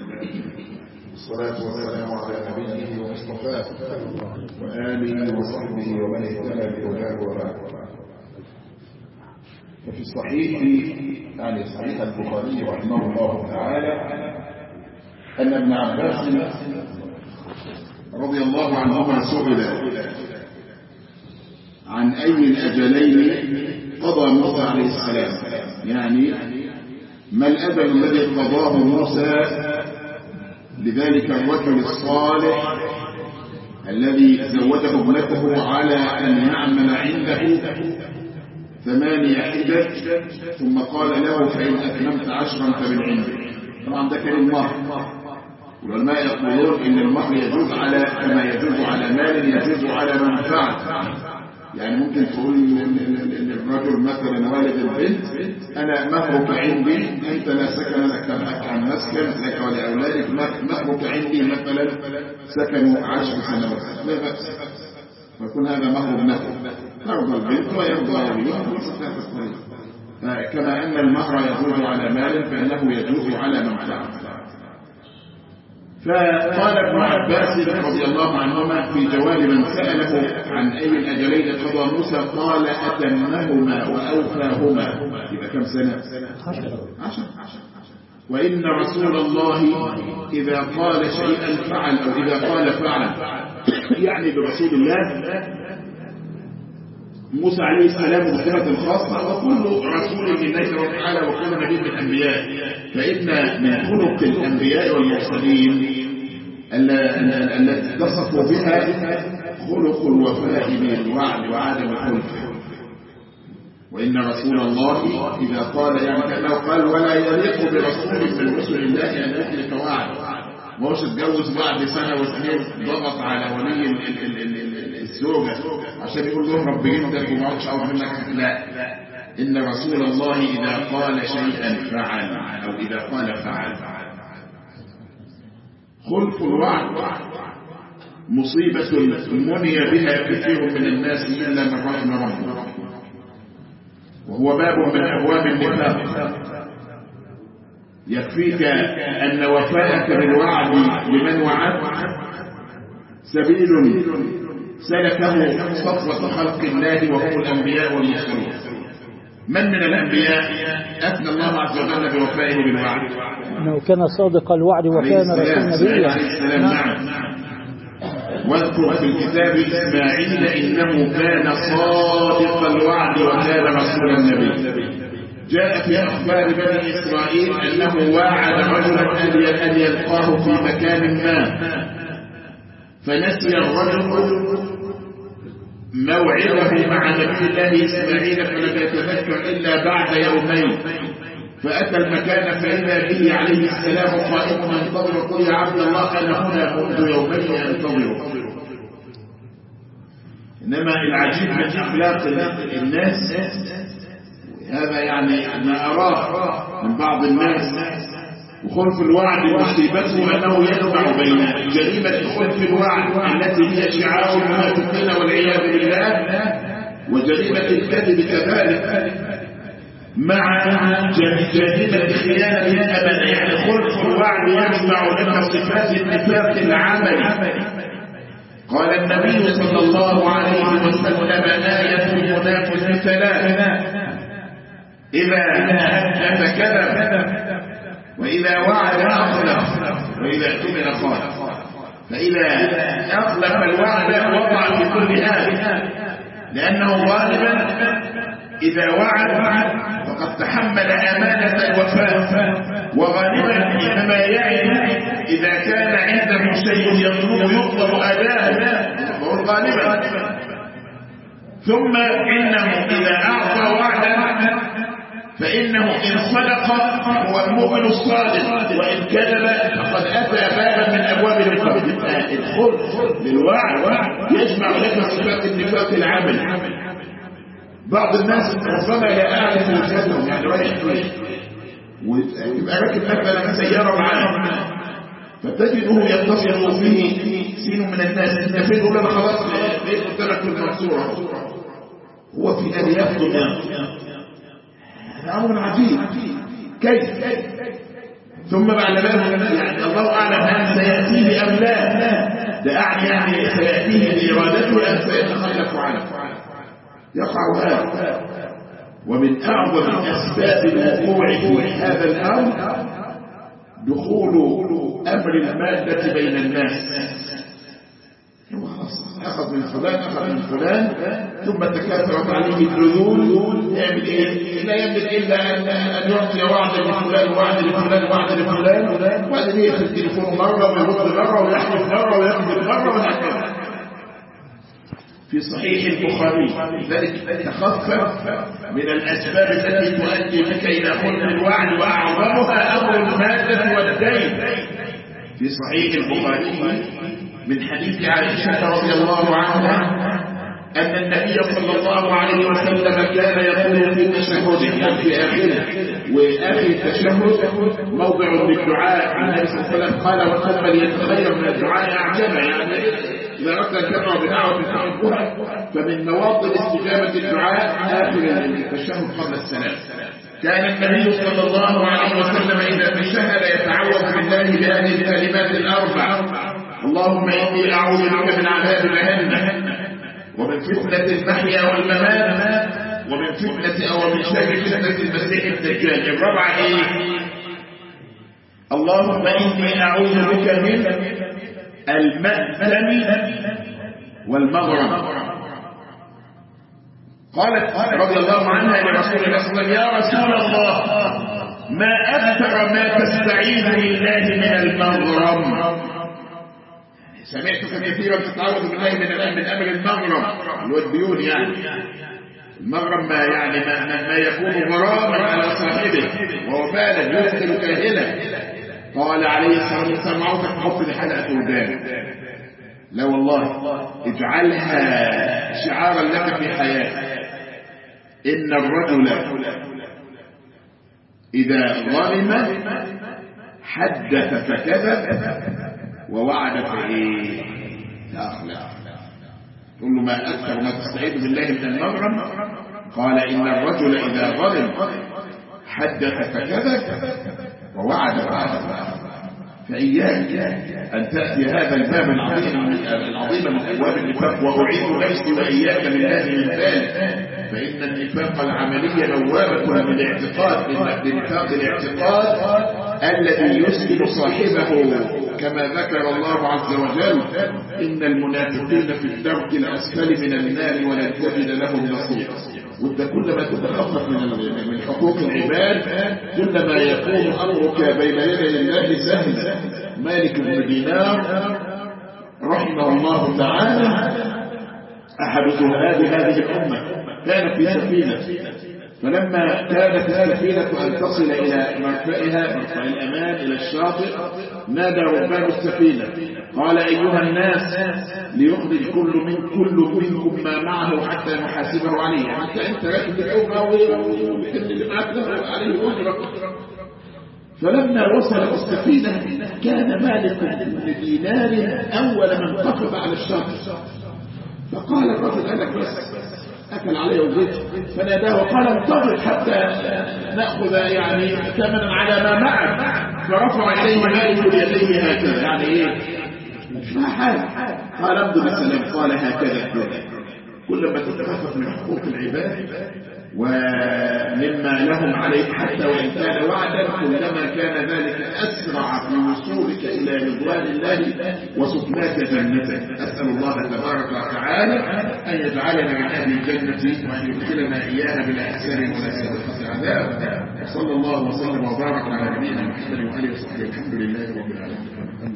والصلاة والسلام على نبيه ومصطفاه وآله وصحبه ومن اهتدى بهداه وبعد. ففي الصحيح يعني صحيح البخاري رحمه الله تعالى أن ابن عباس رضي الله عنهما سئل عن أي الأجلين قضى موسى عليه السلام، يعني ما الأجل الذي قضاه موسى لذلك الرجل الصالح الذي زوجه ابنته على أن يعمل عنده 8 حجج ثم قال له فإن أتممت 10 فمن عندك. طبعا ده كان المهر، والعلماء يقولون إن المهر يجوز على كما يجوز على مال يجوز على منفعة. يعني ممكن تقول للرجل مثلا والد البنت أنا مهرك عندي، أنت لا سكن لك تبحث عن مسكن لك ولأولادك، مهرك عندي مثلا سكن 10 سنوات، لا بأس، ويكون هذا مهر ابنته، ترضى البنت ويرضى أبيها، كما أن المهر يجوز على مال فإنه يجوز على منفعة. فقال ابن عباس رضي الله عنهما في جواب من سأله عن أي الأجلين قضى موسى قال أتمهما وأوفاهما. يبقى كم سنة؟ 10. وإن رسول الله إذا قال شيئا فعل أو إذا قال فعل، يعني برسول الله موسى عليه السلام بصفة الخاصة وكل رسول من الله سبحانه وتعالى وكل نبي من الأنبياء، فإن من خلق الأنبياء والمرسلين التي اتصفوا بها خلق الوفاء بالوعد وعدم الخلف. وإن رسول الله إذا قال يعني كأنه قال ولا يليق برسول من رسل الله أن يخلف وعد، ما هوش اتجوز بعد سنة وسنين ضغط على ولي الزوجة عشان يقول له رب جدك وما عادش أعرف منك. لا، إن رسول الله إذا قال شيئا فعل أو إذا قال فعل. خلف الوعد مصيبة مني بها كثير من الناس إلا من رحم ربه، وهو باب من أبواب النفاق. يكفيك أن وفاءك بالوعد لمن وعدت سبيل سلكه صفوة خلق الله وهم الأنبياء والمرسلون. من الأنبياء أثنى الله عز وجل بوفائه بالوعد؟ أنه كان صادق الوعد وكان رسول نبيا عليه السلام. نعم. واذكر في الكتاب إسماعيل إنه كان صادق الوعد وكان رسول النبي. جاء في أخبار بني إسرائيل أنه واعد رجلا أن يلقاه في مكان ما، فنسي الرجل موعظه مع نبي الله إسماعيل فلم يتذكر إلا بعد يومين، فأتى المكان فإذا به عليه السلام قائم ينتظر. قل يا عبد الله أنا هنا منذ يومين أنتظر. إنما العجيب من أخلاق الناس هذا، يعني ما أراه من بعض الناس وخلف الوعد مصيبته أنه يجمع بين جريمة خلف الوعد التي هي شعار المنافقين والعياذ بالله وجريمة الكذب كذلك مع جريمة خيانة الأمانة. يعني خلف الوعد يجمع لك صفات النفاق العملي. قال النبي صلى الله عليه وسلم آية المنافق 3: إذا حدث كذب وإذا وعد أخلف وإذا اؤتمن خان. فإذا أخلف الوعد وضع في كل هذه، لأنه غالبا إذا وعد فقد تحمل أمانة الوفاء، وغالبا إنما يعني إذا كان عنده شيء يطلب أداءه فهو غالبا. ثم إنه إذا أعطى وعدا فإنه إن صدق هو المؤمن الصادق، وإن كذب فقد أتى بابا من أبواب النفاق. الخلف للوعد يجمع لك صفات النفاق العمل. بعض الناس ربما لا أعرف وجهتهم، يعني رايح ويبقى راكب مثلا سيارة معاه فتجده يتصل به سين من الناس انت فين؟ يقول انا خلاص لقيت قدامك في المنصورة، هو في ان يخطب. هذا امر عجيب. كيف ثم بعد ذلك يعني الله أعلم هل سيأتيه أم لا، ده يعني سيأتيه بإرادته أم سيتخلف عنه، يقع هذا. ومن أعظم أسباب الوقوع في هذا الأمر دخول أمر المادة بين الناس. أخذ من فلان ثم تكاثرت عليه الديون، يعمل إيه؟ لا يملك إلا أن يعطي وعدا لفلان وعدا لفلان وعدا لفلان، وبعدين يأخذ التليفون مرة ويرد مرة ويحلف مرة ويكذب مرة وهكذا. في صحيح البخاري ذلك تخفف من الأسباب التي تؤدي بك إلى خلف الوعد، وأعظمها أمر المادة والدين. في صحيح البخاري من حديث عائشة رضي الله عنها أن النبي صلى الله عليه وسلم كان يقول في تشهده، يعني في آخره، وآخر التشهد موضع للدعاء. النبي صلى الله عليه وسلم قال: وقد يتخير من الدعاء أعجبا، يعني إذا أردت أن تدعو بدعوة تحبها فمن مواطن استجابة الدعاء آخر التشهد قبل السلام. كان النبي صلى الله عليه وسلم إذا تشهد يتعوذ بالله بهذه الكلمات الأربع: اللهم إني أعوذ بك من عذاب جهنم، ومن فتنة المحيا والممات، ومن فتنة أو من شر فتنة المسيح الدجال. الرابعة إيه؟ اللهم إني أعوذ بك من المأثم والمغرم. قالت رضي الله عنها لرسول الله صلى الله عليه وسلم: يا رسول الله، ما أكثر ما تستعيذ بالله من المغرم. سمعتك كثيرا تتعوذ بالله من أمر المغرم اللي هو الديون، يعني المغرم ما يكون غراما على صاحبه وهو بالغ يدخل كاهلا. قال عليه الصلاة والسلام: عاوزك تحط لي حلقة ودان. لا والله، اجعلها شعارا لك في حياتك. إن الرجل إذا ظلم حدث فكذب ووعد فإيه فأخلف. تقول له: ما أكثر ما تستعيذ بالله من المغرم؟ قال: إن الرجل إذا ظلم حدث فكذب ووعد فأخلف. فإياك أن تأتي هذا الباب العظيم من أبواب النفاق، وأعيذ نفسي وإياك بالله من ذلك. فإن النفاق العملية بوابة من الاعتقاد، من نفاق الاعتقاد الذي يسلم صاحبه كما ذكر الله عز وجل: إن المنافقين في الدرك الأسفل من النار ولن تجد لهم نصيرا. وانت كلما تتخفف من حقوق العباد كلما يكون أمرك بين يدي الله سهلا. مالك بن دينار رحمه الله تعالى أحد زهاد هذه الأمة، كان في سفينة، فلما كانت السفينة أن تصل إلى مرفأها، مرفأ الأمان، إلى الشاطئ، نادى ربان السفينة قال: أيها الناس، ليخرج كل منكم ما معه حتى نحاسبه عليه. حتى أنت لا تدعوه اللي معك له عليه أجرة. فلما وصل السفينة كان مالك بن دينار أول من قفز على الشاطئ، فقال الرجل: قال لك بس أكل عليه وزيت، فناداه وقال: انتظر حتى نأخذ يعني ثمنا على ما معك. فرفع إليه مالك يديه هكذا، يعني إيه؟ ما حال؟ قال: امضي بالسلام. قال: هكذا كلما تتخفف من حقوق العباد ومما لهم عليك حتى وإن كان وعدا، كلما كان ذلك أسرع في وصولك إلى رضوان الله وسكناك جنته. أسأل الله تبارك وتعالى أن يجعلنا من أهل الجنة وأن يدخلنا إياها بالإحسان ولا سابقة عذاب. صلى الله وسلم وبارك على نبينا محمد وآله وصحبه. الحمد لله رب العالمين.